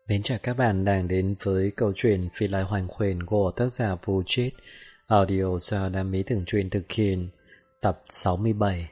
Mến chào các bạn đang đến với câu chuyện Phi Lai Hoành Khuyển của tác giả Vũ Chết, audio do Đam Mỹ Tưởng Truyện thực hiện, tập 67.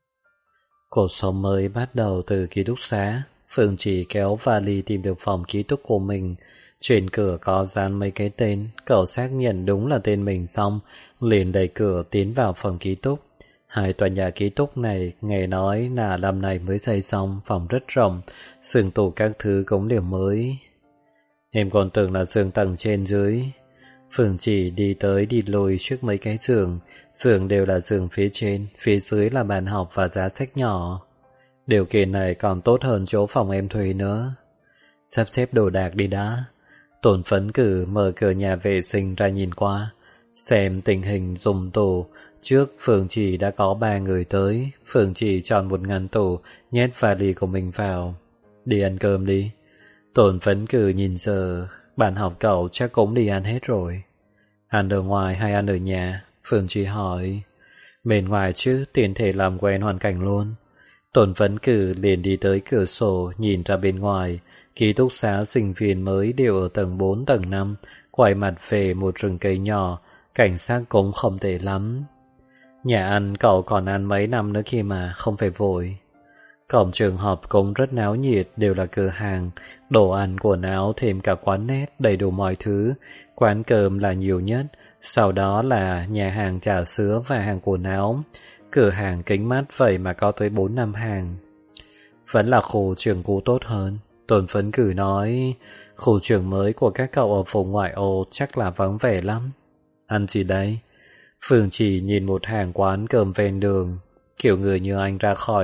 Cuộc sống mới bắt đầu từ ký túc xá. Phương chỉ kéo vali tìm được phòng ký túc của mình. Trên cửa có dán mấy cái tên, cậu xác nhận đúng là tên mình xong, liền đẩy cửa tiến vào phòng ký túc. Hai tòa nhà ký túc này nghe nói là năm này mới xây xong, phòng rất rộng, giường tủ các thứ cũng đều mới. Em còn tưởng là giường tầng trên dưới. Phương chỉ đi tới đi lui trước mấy cái giường đều là giường phía trên, phía dưới là bàn học và giá sách nhỏ. Điều kiện này còn tốt hơn chỗ phòng em thuê nữa. Sắp xếp đồ đạc đi đã. Tổn phấn cử mở cửa nhà vệ sinh ra nhìn qua, xem tình hình dùng tủ. Trước Phương chỉ đã có 3 người tới. Phương chỉ chọn một ngăn tủ, nhét vali của mình vào. Đi ăn cơm đi. Tổn phấn cử nhìn giờ, bạn học cậu chắc cũng đi ăn hết rồi. Ăn ở ngoài hay ăn ở nhà? Phương chỉ hỏi. Bên ngoài chứ, tiện thể làm quen hoàn cảnh luôn. Tổn phấn cử liền đi tới cửa sổ, nhìn ra bên ngoài. Ký túc xá sinh viên mới đều ở tầng 4, tầng 5, quay mặt về một rừng cây nhỏ, cảnh sát cũng không tệ lắm. Nhà ăn cậu còn ăn mấy năm nữa kia mà, không phải vội. Cổng trường học cũng rất náo nhiệt, đều là cửa hàng, đồ ăn, quần áo, thêm cả quán net, đầy đủ mọi thứ. Quán cơm là nhiều nhất, sau đó là nhà hàng trà sữa và hàng quần áo. Cửa hàng kính mắt vậy mà có tới 4-5 hàng. Vẫn là khu trường cũ tốt hơn. Tổn phấn cử nói, khu trường mới của các cậu ở vùng ngoại ô chắc là vắng vẻ lắm. Ăn gì đây? Phương chỉ nhìn một hàng quán cơm ven đường. Kiểu người như anh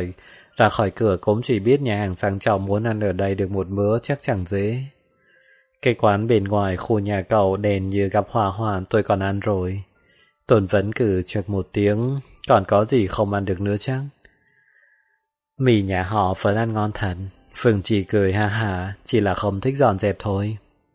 ra khỏi cửa cũng chỉ biết nhà hàng sang trọng, muốn ăn ở đây được một bữa chắc chẳng dễ. Cái quán bên ngoài khu nhà cậu đèn như gặp hỏa hoạn, tôi còn ăn rồi. Tổn vấn cử chợt một tiếng, còn có gì không ăn được nữa chắc? Mì nhà họ vẫn ăn ngon thật. Phương chỉ cười ha hả, chỉ là không thích dọn dẹp thôi.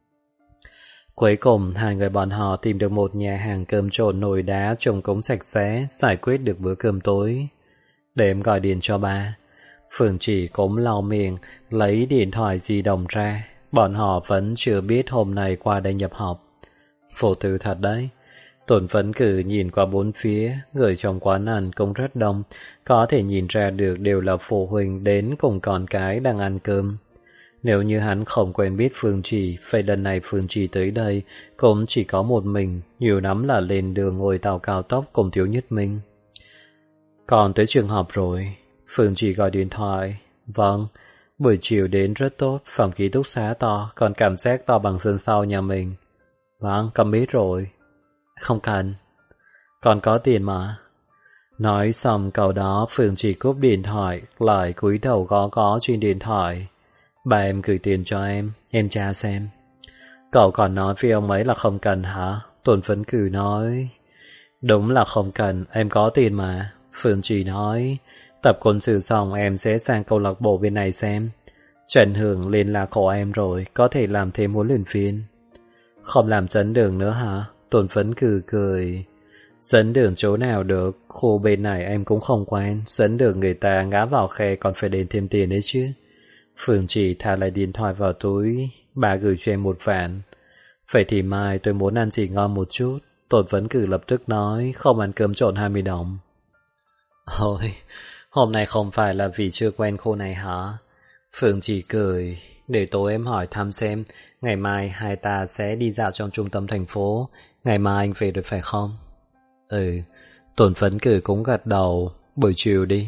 Cuối cùng hai người bọn họ tìm được một nhà hàng cơm trộn nồi đá trông cũng sạch sẽ, giải quyết được bữa cơm tối. Để em gọi điện cho ba. Phương chỉ cũng lau miệng, lấy điện thoại di động ra. Bọn họ vẫn chưa biết hôm nay qua đây nhập học. Vô tư thật đấy. Tổn phấn cử nhìn qua bốn phía, người trong quán ăn cũng rất đông, có thể nhìn ra được đều là phụ huynh đến cùng con cái đang ăn cơm. Nếu như hắn không quen biết Phương Chỉ, vậy lần này Phương Chỉ tới đây cũng chỉ có một mình, nhiều lắm là lên đường ngồi tàu cao tốc cùng Tiếu Nhất Minh. Còn tới trường học rồi. Phương Chỉ gọi điện thoại. Vâng, buổi chiều đến rất tốt, phòng ký túc xá to, còn cảm giác to bằng sân sau nhà mình. Vâng, cầm biết rồi. Không cần. Còn có tiền mà. Nói xong câu đó, Phương Chỉ cúp điện thoại, lại cúi đầu gõ trên điện thoại. Bà em gửi tiền cho em tra xem. Cậu còn nói với ông ấy là không cần hả? Tổn phấn cử nói. Đúng là không cần, em có tiền mà. Phương Chỉ nói. Tập quân sự xong em sẽ sang câu lạc bộ bên này xem. Trần Hưởng liên lạc của em rồi, có thể làm thêm huấn luyện viên. Không làm dẫn đường nữa hả? Tổn phấn cười. Dẫn đường chỗ nào được, khu bên này em cũng không quen, dẫn đường người ta ngã vào khe còn phải đền thêm tiền đấy chứ. Phương Chỉ thả lại điện thoại vào túi. Bà gửi cho em 1 vạn. Vậy thì mai tôi muốn ăn gì ngon một chút. Tổn vấn cử lập tức nói, không ăn cơm trộn 20 đồng. Ôi, hôm nay không phải là vì chưa quen khu này hả? Phương Chỉ cười. Để tối em hỏi thăm xem, ngày mai hai ta sẽ đi dạo trong trung tâm thành phố. Ngày mai anh về được phải không? Ừ. Tổn phấn cử cũng gật đầu. Buổi chiều đi.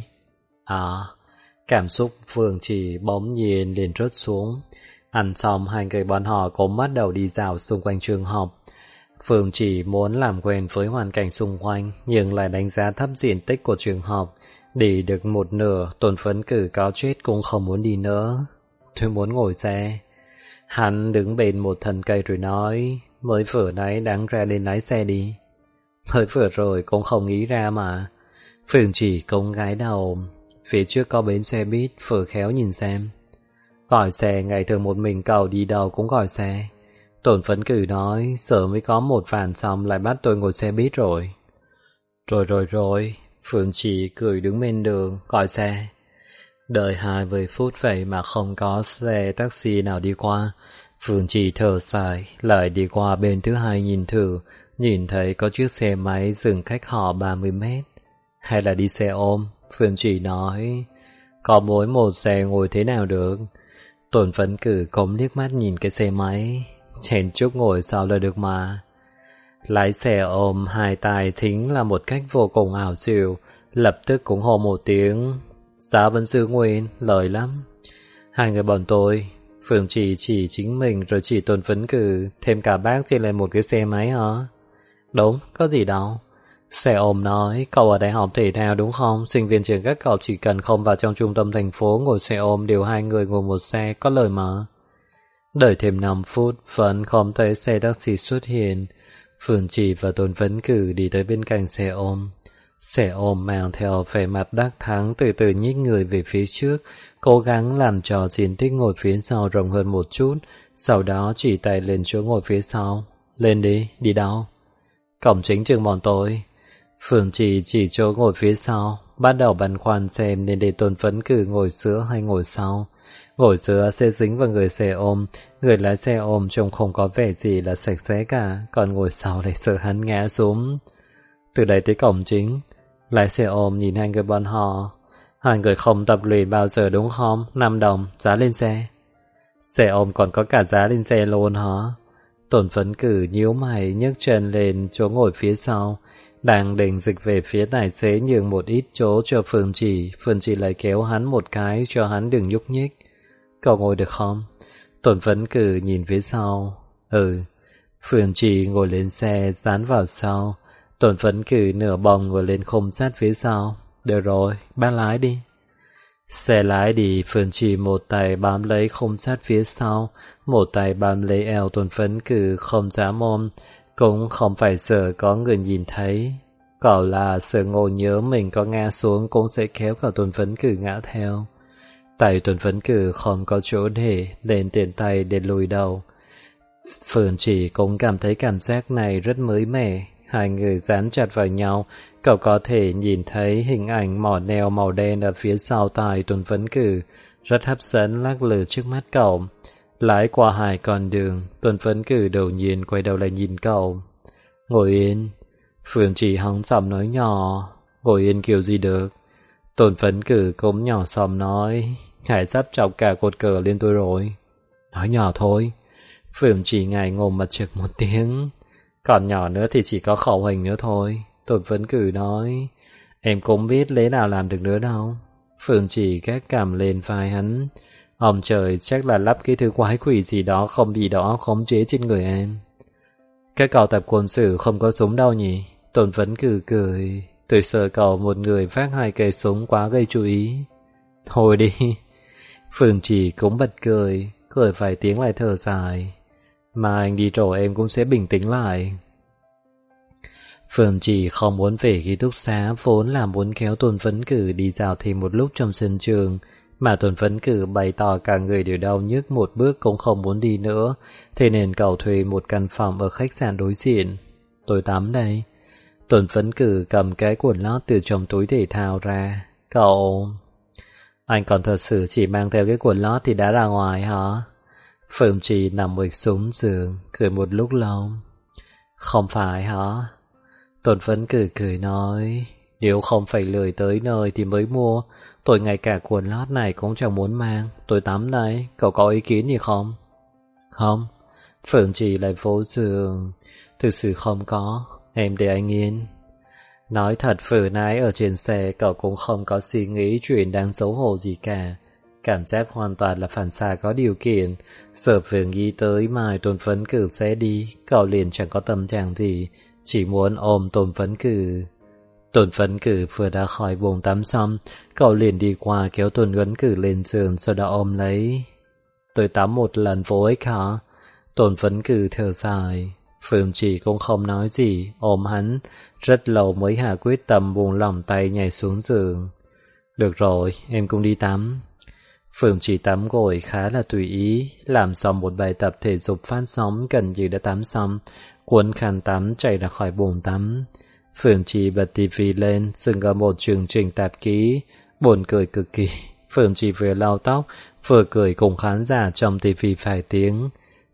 Cảm xúc Phương Chỉ bỗng nhiên liền rớt xuống. Ăn xong hai người bọn họ cũng bắt đầu đi dạo xung quanh trường học. Phương Chỉ muốn làm quen với hoàn cảnh xung quanh, nhưng lại đánh giá thấp diện tích của trường học. Đi được một nửa, Tổn phấn cử cáo chết cũng không muốn đi nữa. Tôi muốn ngồi xe. Hắn đứng bên một thân cây rồi nói, mới vừa nãy đáng ra lên lái xe đi. Mới vừa rồi cũng không nghĩ ra mà. Phương Chỉ cũng gái đầu. Phía trước có bến xe buýt, phở khéo nhìn xem. Gọi xe, ngày thường một mình cậu đi đâu cũng gọi xe. Tổn phấn cử nói, sợ mới có 1 vạn xong lại bắt tôi ngồi xe buýt rồi. Rồi. Phương Chỉ cười đứng bên đường, gọi xe. Đợi 20 phút vậy mà không có xe taxi nào đi qua. Phương Trì thở dài, lại đi qua bên thứ hai nhìn thử, nhìn thấy có chiếc xe máy dừng cách họ 30 mét. Hay là đi xe ôm? Phương Trì nói, có mỗi một xe ngồi thế nào được. Tôn Phấn Cử cống liếc mắt nhìn cái xe máy, chèn chúc ngồi sau là được mà. Lái xe ôm hai tay thính là một cách vô cùng ảo diệu, lập tức cũng hô một tiếng, Giá vẫn giữ nguyên, lời lắm. Hai người bọn tôi, Phương chỉ chính mình rồi chỉ Tôn Phấn Cử, thêm cả bác trên lên một cái xe máy hả? Đúng, có gì đâu. Xe ôm nói, cậu ở đại học thể thao đúng không? Sinh viên trường các cậu chỉ cần không vào trong trung tâm thành phố ngồi xe ôm đều hai người ngồi một xe, có lời mà. Đợi thêm 5 phút, vẫn không thấy xe taxi xuất hiện. Phương Trì và Tôn Phấn Cử đi tới bên cạnh xe ôm. Xe ôm mang theo vẻ mặt đắc thắng từ từ nhích người về phía trước, cố gắng làm cho diện tích ngồi phía sau rộng hơn một chút, sau đó chỉ tay lên chỗ ngồi phía sau. Lên đi đâu? Cổng chính trường bọn tôi. Phương Trì chỉ chỗ ngồi phía sau, bắt đầu băn khoăn xem nên để Tôn Phấn Cử ngồi giữa hay ngồi sau. Ngồi giữa sẽ dính vào người xe ôm, người lái xe ôm trông không có vẻ gì là sạch sẽ cả, còn ngồi sau lại sợ hắn ngã xuống. Từ đây tới cổng chính, lái xe ôm nhìn hai người bọn họ. Hai người không tập luyện bao giờ đúng không? 5 đồng, giá lên xe. Xe ôm còn có cả giá lên xe luôn hả? Tôn Phấn Cử nhíu mày nhấc chân lên chỗ ngồi phía sau, đang định dịch về phía tài xế nhường một ít chỗ cho Phương Trì lại kéo hắn một cái cho hắn đừng nhúc nhích. Cậu ngồi được không? Tôn Phấn Cử nhìn phía sau. Phương Trì ngồi lên xe dán vào sau. Tôn Phấn Cử nửa bồng ngồi lên khung sát phía sau. Được rồi, bác lái đi. Xe lái đi, Phương Trì một tay bám lấy khung sát phía sau, một tay bám lấy eo Tôn Phấn Cử không dám ôm, cũng không phải sợ có người nhìn thấy. Cậu là sợ ngộ nhớ mình có ngã xuống cũng sẽ kéo cả Tôn Phấn Cử ngã theo. Tay Tôn Phấn Cử không có chỗ để lên tiện tay để lùi đầu. Phương Trì cũng cảm thấy cảm giác này rất mới mẻ. Hai người dán chặt vào nhau, cậu có thể nhìn thấy hình ảnh mỏ neo màu đen ở phía sau tai Tôn Phấn Cử, rất hấp dẫn lắc lư trước mắt cậu. Lái qua hai con đường, Tôn Phấn Cử đột nhiên quay đầu lại nhìn cậu. Ngồi yên. Phương Trì hắng giọng nói nhỏ. Ngồi yên kiểu gì được? Tôn Phấn Cử cũng nhỏ giọng nói. Hải sắp chọc cả cột cờ lên tôi rồi. Nói nhỏ thôi. Phương Trì ngại ngồm mà trực một tiếng. Còn nhỏ nữa thì chỉ có khẩu hình nữa thôi. Tôn Phấn Cử nói. Em cũng biết lẽ nào làm được nữa đâu. Phương Trì gác cằm lên vai hắn. Ông trời, chắc là lắp cái thứ quái quỷ gì đó không bị đó khống chế trên người em. Các cậu tập quân sự không có súng đâu nhỉ? Tôn Phấn Cử cười. Tôi sợ cậu một người vác hai cây súng quá gây chú ý. Thôi đi. Phương Trì cũng bật cười vài tiếng lại thở dài. Mà anh đi rồi em cũng sẽ bình tĩnh lại. Phương Trì không muốn về ký túc xá, vốn là muốn kéo Tôn Phấn Cử đi dạo thêm một lúc trong sân trường, mà Tôn Phấn Cử bày tỏ cả người đều đau nhức một bước cũng không muốn đi nữa, thế nên cậu thuê một căn phòng ở khách sạn đối diện. Tôi tắm đây. Tôn Phấn Cử cầm cái quần lót từ trong túi thể thao ra. Cậu... Anh còn thật sự chỉ mang theo cái quần lót thì đã ra ngoài hả? Phương Trì nằm ngồi xuống giường, cười một lúc lâu. Không phải hả? Tôn Phấn Cử cười nói, nếu không phải lười tới nơi thì mới mua, tôi ngay cả quần lót này cũng chẳng muốn mang, tôi tắm đây, cậu có ý kiến gì không? Không, Phương Trì lại vỗ giường, thực sự không có, em để anh yên. Nói thật vừa nãy ở trên xe cậu cũng không có suy nghĩ chuyện đáng xấu hổ gì cả. Cảm giác hoàn toàn là phản xạ có điều kiện. Sợ vừa nghĩ tới mai Tôn Phấn Cử sẽ đi, cậu liền chẳng có tâm trạng gì, chỉ muốn ôm Tôn Phấn Cử. Tôn Phấn Cử vừa đã khỏi bồn tắm xong, cậu liền đi qua kéo Tôn Phấn Cử lên giường sau đó ôm lấy. Tôi tắm một lần vô ích hả? Tôn Phấn Cử thở dài. Phương Trì cũng không nói gì, ôm hắn, rất lâu mới hạ quyết tâm buông lỏng tay nhảy xuống giường. Được rồi, em cũng đi tắm. Phương Trì tắm gội khá là tùy ý, làm xong một bài tập thể dục phát sóng gần như đã tắm xong, cuốn khăn tắm chạy ra khỏi bồn tắm. Phương Trì bật tivi lên, dừng ở một chương trình tạp ký, buồn cười cực kỳ. Phương Trì vừa lau tóc, vừa cười cùng khán giả trong tivi vài tiếng.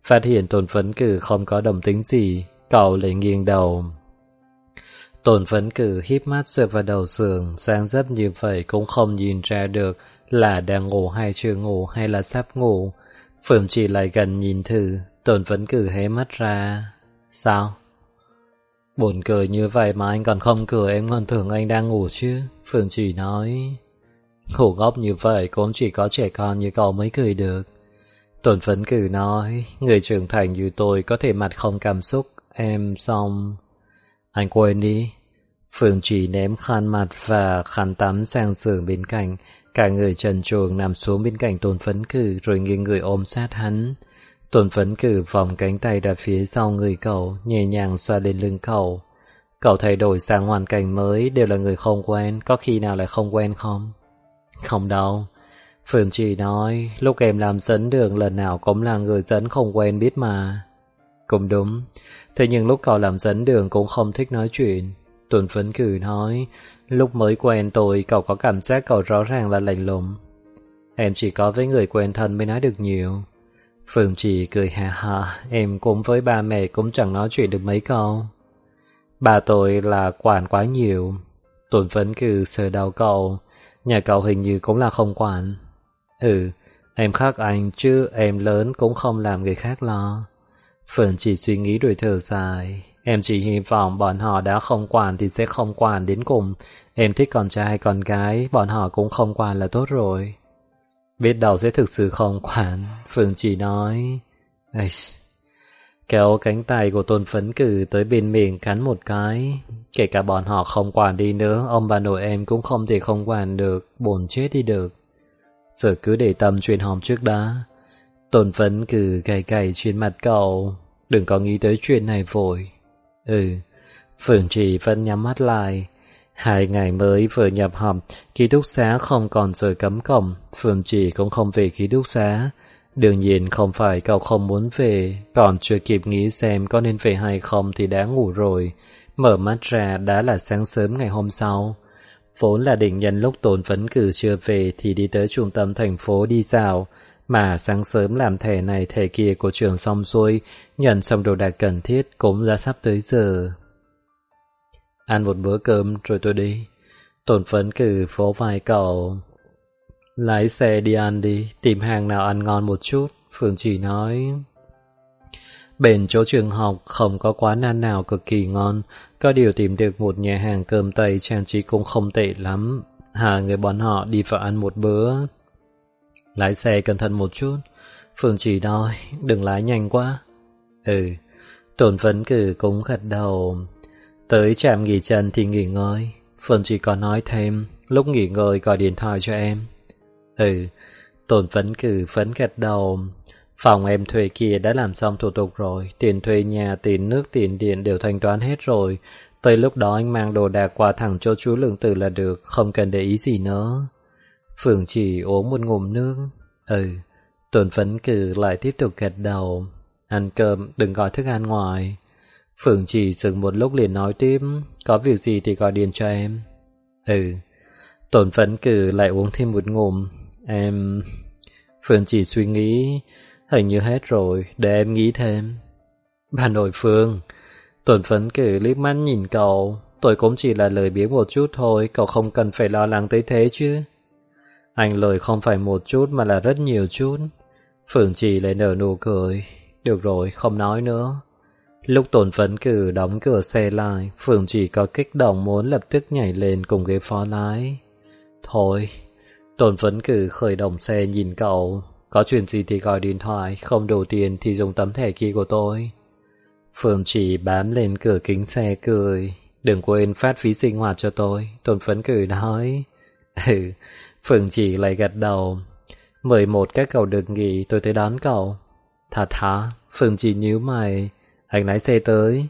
Phát hiện Tôn Phấn Cử không có đồng tính gì, cậu lại nghiêng đầu. Tôn Phấn Cử híp mắt dựa vào đầu giường, dáng dấp như vậy cũng không nhìn ra được là đang ngủ hay chưa ngủ hay là sắp ngủ. Phượng Chỉ lại gần nhìn thử, Tôn Phấn Cử hé mắt ra. Sao? Buồn cười như vậy mà anh còn không cười, em còn tưởng anh đang ngủ chứ. Phượng Chỉ nói. Ngủ ngốc như vậy cũng chỉ có trẻ con như cậu mới cười được. Tôn Phấn Cử nói, người trưởng thành như tôi có thể mặt không cảm xúc, em xong. Anh quên đi. Phượng Chỉ ném khăn mặt và khăn tắm sang giường bên cạnh, cả người trần truồng nằm xuống bên cạnh Tôn Phấn Cử rồi nghiêng người ôm sát hắn. Tôn Phấn Cử vòng cánh tay đặt phía sau người cậu, nhẹ nhàng xoa lên lưng cậu. Cậu thay đổi sang hoàn cảnh mới, đều là người không quen, có khi nào lại không quen không? Không đâu. Phượng Chỉ nói, lúc em làm dẫn đường lần nào cũng là người dẫn không quen biết mà. Cũng đúng, thế nhưng lúc cậu làm dẫn đường cũng không thích nói chuyện. Tôn Phấn Cử nói, lúc mới quen tôi cậu có cảm giác cậu rõ ràng là lạnh lùng. Em chỉ có với người quen thân mới nói được nhiều. Phượng Chỉ cười hà hà, em cũng với ba mẹ cũng chẳng nói chuyện được mấy câu. Bà tôi là quản quá nhiều. Tôn Phấn Cử sờ đầu cậu, nhà cậu hình như cũng là không quản. Em khác anh chứ em lớn cũng không làm người khác lo. Phượng Chỉ suy nghĩ rồi thở dài. Em chỉ hy vọng bọn họ đã không quản thì sẽ không quản đến cùng. Em thích con trai hay con gái, bọn họ cũng không quản là tốt rồi. Biết đâu sẽ thực sự không quản. Phượng Chỉ nói. Kéo cánh tay của Tôn Phấn Cử tới bên miệng cắn một cái. Kể cả bọn họ không quản đi nữa, ông bà nội em cũng không thể không quản được, buồn chết đi được. Giờ cứ để tâm chuyện hòm trước đã. Tôn Phấn Cử gầy gầy trên mặt cậu. Đừng có nghĩ tới chuyện này vội. Phượng Chỉ vẫn nhắm mắt lại. 2 ngày mới vừa nhập học, ký túc xá không còn giờ cấm cổng, Phượng Chỉ cũng không về ký túc xá. Đương nhiên không phải cậu không muốn về, còn chưa kịp nghĩ xem có nên về hay không thì đã ngủ rồi. Mở mắt ra đã là sáng sớm ngày hôm sau. Vốn là định nhân lúc Tôn Phấn Cử chưa về thì đi tới trung tâm thành phố đi dạo, mà sáng sớm làm thẻ này thẻ kia của trường xong xuôi, nhận xong đồ đạc cần thiết cũng đã sắp tới giờ. Ăn một bữa cơm rồi tôi đi. Tôn Phấn Cử vỗ vai cậu. Lái xe đi ăn đi, tìm hàng nào ăn ngon một chút. Phương Chỉ nói. Bên chỗ trường học không có quán ăn nào cực kỳ ngon, có điều tìm được một nhà hàng cơm Tây trang trí cũng không tệ lắm. Hai người bọn họ đi vào ăn một bữa. Lái xe cẩn thận một chút. Phương Chỉ nói, đừng lái nhanh quá. Tôn Phấn Cử cũng gật đầu. Tới trạm nghỉ chân thì nghỉ ngơi. Phương Chỉ còn nói thêm, lúc nghỉ ngơi gọi điện thoại cho em. Tôn Phấn Cử phấn gật đầu. Phòng em thuê kia đã làm xong thủ tục rồi, tiền thuê nhà, tiền nước, tiền điện đều thanh toán hết rồi. Tới lúc đó anh mang đồ đạc qua thẳng cho chú Lương Tử là được, không cần để ý gì nữa. Phương Chỉ uống một ngụm nước. Tôn Phấn Cử lại tiếp tục gật đầu. Ăn cơm, đừng gọi thức ăn ngoài. Phương Chỉ dừng một lúc liền nói tiếp, có việc gì thì gọi điện cho em. Tôn Phấn Cử lại uống thêm một ngụm. Phương Chỉ suy nghĩ, hình như hết rồi, để em nghĩ thêm. Bà nội Phương. Tôn Phấn Cử liếc mắt nhìn cậu. Tôi cũng chỉ là lời biếng một chút thôi, cậu không cần phải lo lắng tới thế chứ. Anh lời không phải một chút mà là rất nhiều chút. Phương Chỉ lại nở nụ cười. Được rồi, không nói nữa. Lúc Tôn Phấn Cử đóng cửa xe lại, Phương Chỉ có kích động muốn lập tức nhảy lên cùng ghế phó lái. Thôi. Tôn Phấn Cử khởi động xe nhìn cậu. Có chuyện gì thì gọi điện thoại, không đủ tiền thì dùng tấm thẻ kia của tôi. Phương Chỉ bám lên cửa kính xe cười. Đừng quên phát phí sinh hoạt cho tôi. Tôn Phấn Cử nói. Phương Chỉ lại gật đầu. 11 các cậu được nghỉ, tôi tới đón cậu. Thật hả? Phương Chỉ nhíu mày. Anh lái xe tới.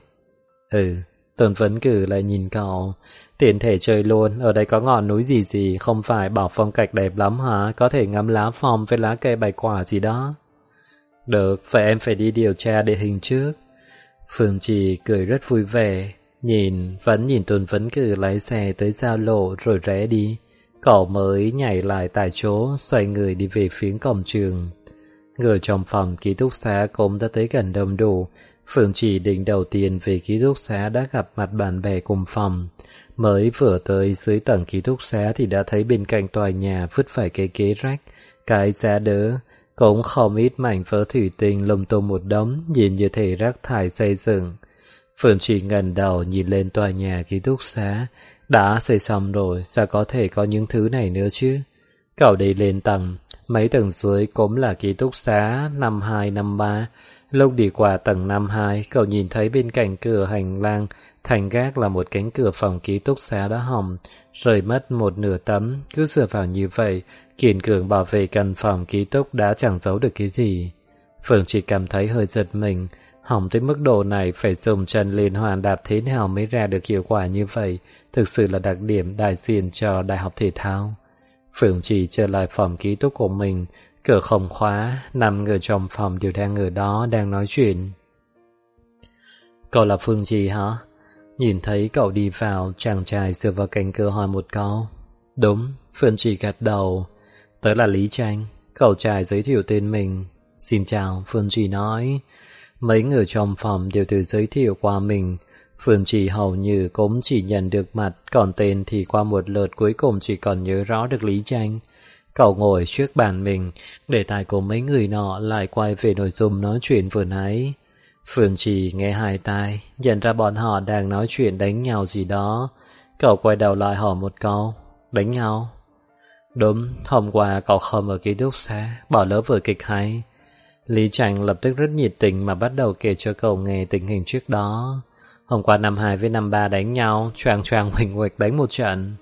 Tôn Phấn Cử lại nhìn cậu. Tiền thể chơi luôn, ở đây có ngọn núi gì không phải bảo phong cảnh đẹp lắm hả? Có thể ngắm lá phong với lá cây bạch quả gì đó. Được, vậy em phải đi điều tra địa hình trước. Phương Chỉ cười rất vui vẻ, vẫn nhìn Tôn Phấn Cử lái xe tới giao lộ rồi rẽ đi. Cậu mới nhảy lại tại chỗ, xoay người đi về phía cổng trường. Người trong phòng ký túc xá cũng đã tới gần đông đủ. Phương Trì định đầu tiên về ký túc xá đã gặp mặt bạn bè cùng phòng. Mới vừa tới dưới tầng ký túc xá thì đã thấy bên cạnh tòa nhà vứt phải cái ghế rách, cái giá đỡ, cũng không ít mảnh vỡ thủy tinh lung tung một đống, nhìn như thể rác thải xây dựng. Phương Trì ngẩng đầu nhìn lên tòa nhà ký túc xá, đã xây xong rồi, sao có thể có những thứ này nữa chứ? Cậu đi lên tầng, mấy tầng dưới cũng là ký túc xá năm 2, năm 3. Lúc đi qua tầng 5-2, cậu nhìn thấy bên cạnh cửa hành lang thành gác là một cánh cửa phòng ký túc xá đã hỏng, rời mất một nửa tấm. Cứ dựa vào như vậy, kiên cường bảo vệ căn phòng ký túc đã chẳng giấu được cái gì. Phương chỉ cảm thấy hơi giật mình, hỏng tới mức độ này phải dùng chân liên hoàn đạp thế nào mới ra được hiệu quả như vậy, thực sự là đặc điểm đại diện cho đại học thể thao. Phương chỉ trở lại phòng ký túc của mình, cửa không khóa, 5 người trong phòng đều đang ở đó đang nói chuyện. Cậu là Phương Trì hả? Nhìn thấy cậu đi vào, chàng trai dựa vào cánh cửa hỏi một câu. Đúng, Phương Trì gật đầu. Tớ là Lý Tranh. Cậu trai giới thiệu tên mình. Xin chào, Phương Trì nói. Mấy người trong phòng đều tự giới thiệu qua mình. Phương Trì hầu như cũng chỉ nhận được mặt, còn tên thì qua một lượt cuối cùng chỉ còn nhớ rõ được Lý Tranh. Cậu ngồi trước bàn mình, để tai của mấy người nọ lại quay về nội dung nói chuyện vừa nãy. Phương Trì nghe hai tai, nhận ra bọn họ đang nói chuyện đánh nhau gì đó. Cậu quay đầu lại hỏi một câu, đánh nhau? Đúng, hôm qua cậu không ở ký túc xá, bỏ lỡ vở kịch hay. Lý Tranh lập tức rất nhiệt tình mà bắt đầu kể cho cậu nghe tình hình trước đó. Hôm qua năm 2 với năm 3 đánh nhau, choàng choàng huỳnh huỳnh đánh một trận.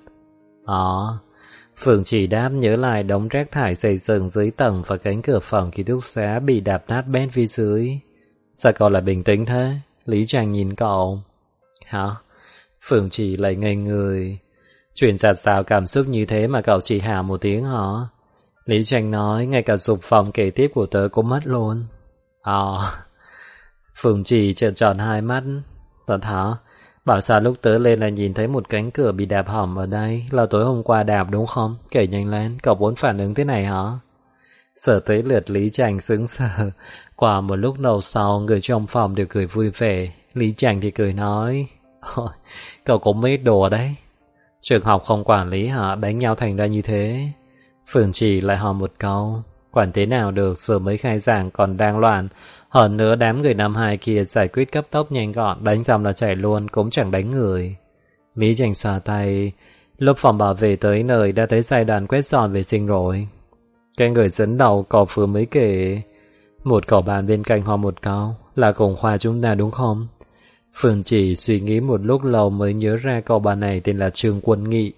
Phương Trì đáp nhớ lại đống rác thải xây dựng dưới tầng và cánh cửa phòng ký túc xá bị đạp nát bét phía dưới. Sao cậu lại bình tĩnh thế? Lý Tranh nhìn cậu. Hả? Phương Trì lại ngây người. Chuyện giạt rào cảm xúc như thế mà cậu chỉ hả một tiếng hả? Lý Tranh nói ngay cả dục phòng kể tiếp của tớ cũng mất luôn. Phương Trì trợn tròn hai mắt. Thật hả? Bảo sao lúc tớ lên là nhìn thấy một cánh cửa bị đạp hỏng ở đây, là tối hôm qua đạp đúng không? Kể nhanh lên, cậu muốn phản ứng thế này hả? Sở tới lượt Lý Tranh sững sờ. Qua một lúc lâu sau, người trong phòng đều cười vui vẻ. Lý Tranh thì cười nói, cậu cũng mấy đùa đấy. Trường học không quản lý hả? Đánh nhau thành ra như thế. Phương Trì lại hỏi một câu, quản thế nào được, giờ mới khai giảng còn đang loạn. Hơn nữa đám người năm 2 kia giải quyết cấp tốc nhanh gọn, đánh xong là chạy luôn, cũng chẳng đánh người. Lý Tranh xoa tay, lúc phòng bảo vệ tới nơi đã tới giai đoạn quét dọn vệ sinh rồi. Cái người dẫn đầu cậu vừa mới kể. Một cậu bạn bên cạnh hỏi một câu, là cùng khoa chúng ta đúng không? Phương Chỉ suy nghĩ một lúc lâu mới nhớ ra cậu bạn này tên là Trương Quân Nghị.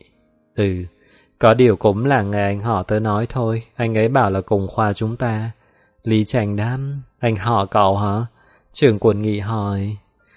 Có điều cũng là nghe anh họ tớ nói thôi, anh ấy bảo là cùng khoa chúng ta. Lý Tranh đáp, anh họ cậu hả? Trương Quân Nghị hỏi.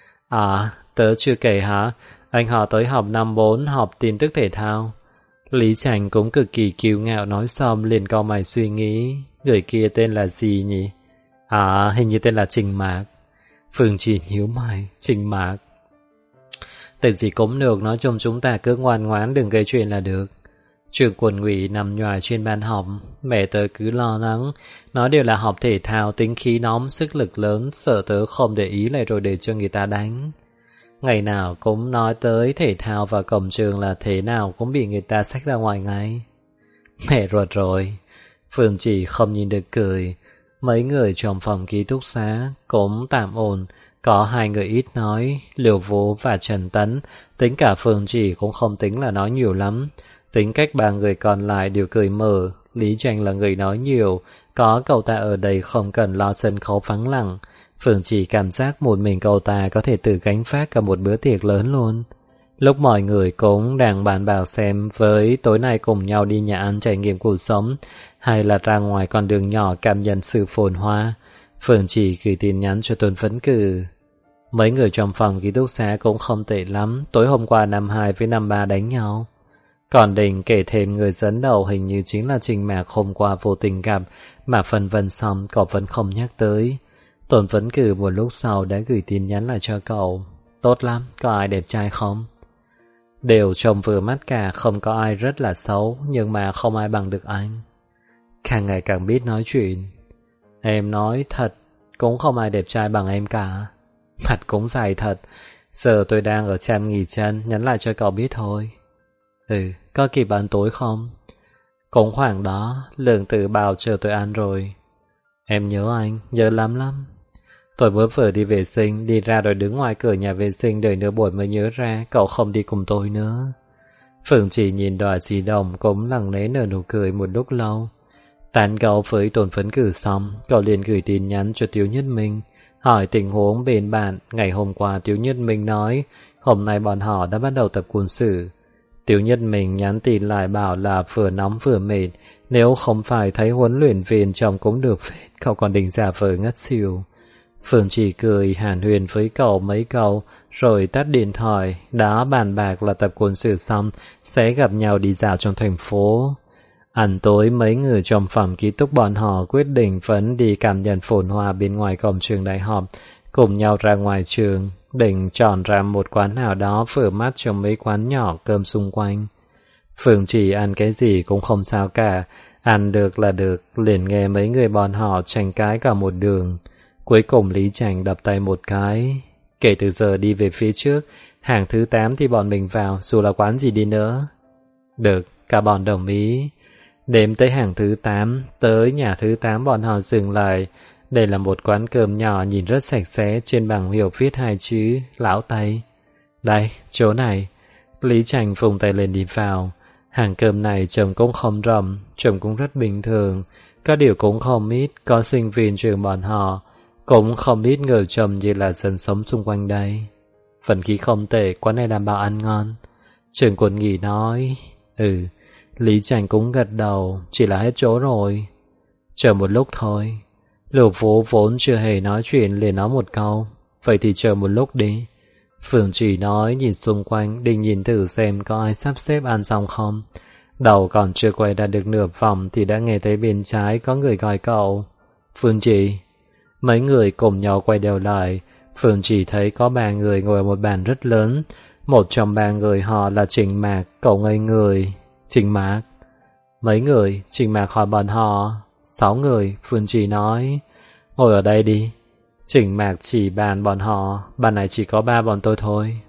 Tớ chưa kể hả? Anh họ tới học năm 4 học tin tức thể thao. Lý Tranh cũng cực kỳ kiêu ngạo nói xong liền cau mày suy nghĩ, người kia tên là gì nhỉ? Hình như tên là Trình Mạc. Phương Chỉ nhíu mày, Trình Mạc. Tên gì cũng được, nói chung chúng ta cứ ngoan ngoãn đừng gây chuyện là được. Trường Quân Nghị nằm nhòi trên bàn học, mẹ tớ cứ lo lắng, nó đều là học thể thao tính khí nóng, sức lực lớn, sợ tớ không để ý lại rồi để cho người ta đánh. Ngày nào cũng nói tới thể thao và cổng trường là thế nào cũng bị người ta xách ra ngoài ngay. Mẹ ruột rồi. Phương Chỉ không nhìn được cười. Mấy người trong phòng ký túc xá cũng tạm ổn, có 2 người ít nói, Liều Vũ và Trần Tấn, tính cả Phương Chỉ cũng không tính là nói nhiều lắm. Tính cách 3 người còn lại đều cười mở. Lý Tranh là người nói nhiều, có cậu ta ở đây không cần lo sân khấu vắng lặng. Phương Chỉ cảm giác một mình cậu ta có thể tự gánh vác cả một bữa tiệc lớn luôn. Lúc mọi người cũng đang bàn bạc xem với tối nay cùng nhau đi nhà ăn trải nghiệm cuộc sống hay là ra ngoài con đường nhỏ cảm nhận sự phồn hoa, Phương Chỉ gửi tin nhắn cho Tôn Phấn Cử. Mấy người trong phòng ký túc xá cũng không tệ lắm, tối hôm qua năm 2 với năm 3 đánh nhau. Còn định kể thêm người dẫn đầu hình như chính là Trình Mạc hôm qua vô tình gặp, mà phân vân xong cậu vẫn không nhắc tới. Tôn Phấn Cử một lúc sau đã gửi tin nhắn lại cho cậu. Tốt lắm, có ai đẹp trai không? Đều trông vừa mắt cả, không có ai rất là xấu, nhưng mà không ai bằng được anh. Càng ngày càng biết nói chuyện. Em nói thật, cũng không ai đẹp trai bằng em cả. Mặt cũng dài thật. Giờ tôi đang ở trạm nghỉ chân, nhắn lại cho cậu biết thôi. Có kịp ăn tối không? Cũng khoảng đó, Lượng Tử bảo chờ tôi ăn rồi. Em nhớ anh, nhớ lắm. Tôi vừa đi vệ sinh, đi ra rồi đứng ngoài cửa nhà vệ sinh đợi nửa buổi mới nhớ ra cậu không đi cùng tôi nữa. Phượng chỉ nhìn Đòa Chỉ Đồng cũng lặng lẽ nở nụ cười một lúc lâu. Tán gẫu với Tôn Phấn Cử xong, cậu liền gửi tin nhắn cho Tiếu Nhất Minh, hỏi tình huống bên bạn. Ngày hôm qua Tiếu Nhất Minh nói hôm nay bọn họ đã bắt đầu tập quân sự. Tiếu Nhất Minh nhắn tin lại bảo là vừa nóng vừa mệt, nếu không phải thấy huấn luyện viên chồng cũng được phết, cậu còn định giả vờ ngất xỉu. Phương chỉ cười hàn huyền với cậu mấy câu, rồi tắt điện thoại, đã bàn bạc là tập quân sự xong sẽ gặp nhau đi dạo trong thành phố. Ăn tối mấy người trong phòng ký túc bọn họ quyết định vẫn đi cảm nhận phồn hoa bên ngoài cổng trường đại học, cùng nhau ra ngoài trường, định chọn ra một quán nào đó vừa mắt trong mấy quán nhỏ cơm xung quanh. Phương chỉ ăn cái gì cũng không sao cả, ăn được là được, liền nghe mấy người bọn họ tranh cãi cả một đường. Cuối cùng Lý Chành đập tay một cái. Kể từ giờ đi về phía trước, hàng thứ 8 thì bọn mình vào, dù là quán gì đi nữa. Được, cả bọn đồng ý. Đếm tới hàng thứ 8, tới nhà thứ 8 bọn họ dừng lại. Đây là một quán cơm nhỏ nhìn rất sạch sẽ, trên bảng hiệu viết 2 chữ Lão Tây. Đây, chỗ này. Lý Chành phùng tay lên đi vào. Hàng cơm này trông cũng không rộng, trông cũng rất bình thường. Các điều cũng không ít, có sinh viên trường bọn họ. Cũng không ít người trông như là dân sống xung quanh đây. Phần khí không tệ, quán này đảm bảo ăn ngon. Trường Quân Nghỉ nói. Lý Chành cũng gật đầu, chỉ là hết chỗ rồi. Chờ một lúc thôi. Lục Vũ vốn chưa hề nói chuyện liền nói một câu. Vậy thì chờ một lúc đi. Phương chỉ nói nhìn xung quanh, định nhìn thử xem có ai sắp xếp ăn xong không. Đầu còn chưa quay ra được nửa vòng thì đã nghe thấy bên trái có người gọi cậu. Phương chỉ. Mấy người cùng nhau quay đầu lại. Phương chỉ thấy có 3 người ngồi ở một bàn rất lớn. Một trong 3 người họ là Trình Mạc. Cậu ngây người. Trình Mạc. Mấy người? Trình Mạc hỏi bọn họ. 6 người. Phương chỉ nói. Ngồi ở đây đi. Trình Mạc chỉ bàn bọn họ. Bàn này chỉ có 3 bọn tôi thôi.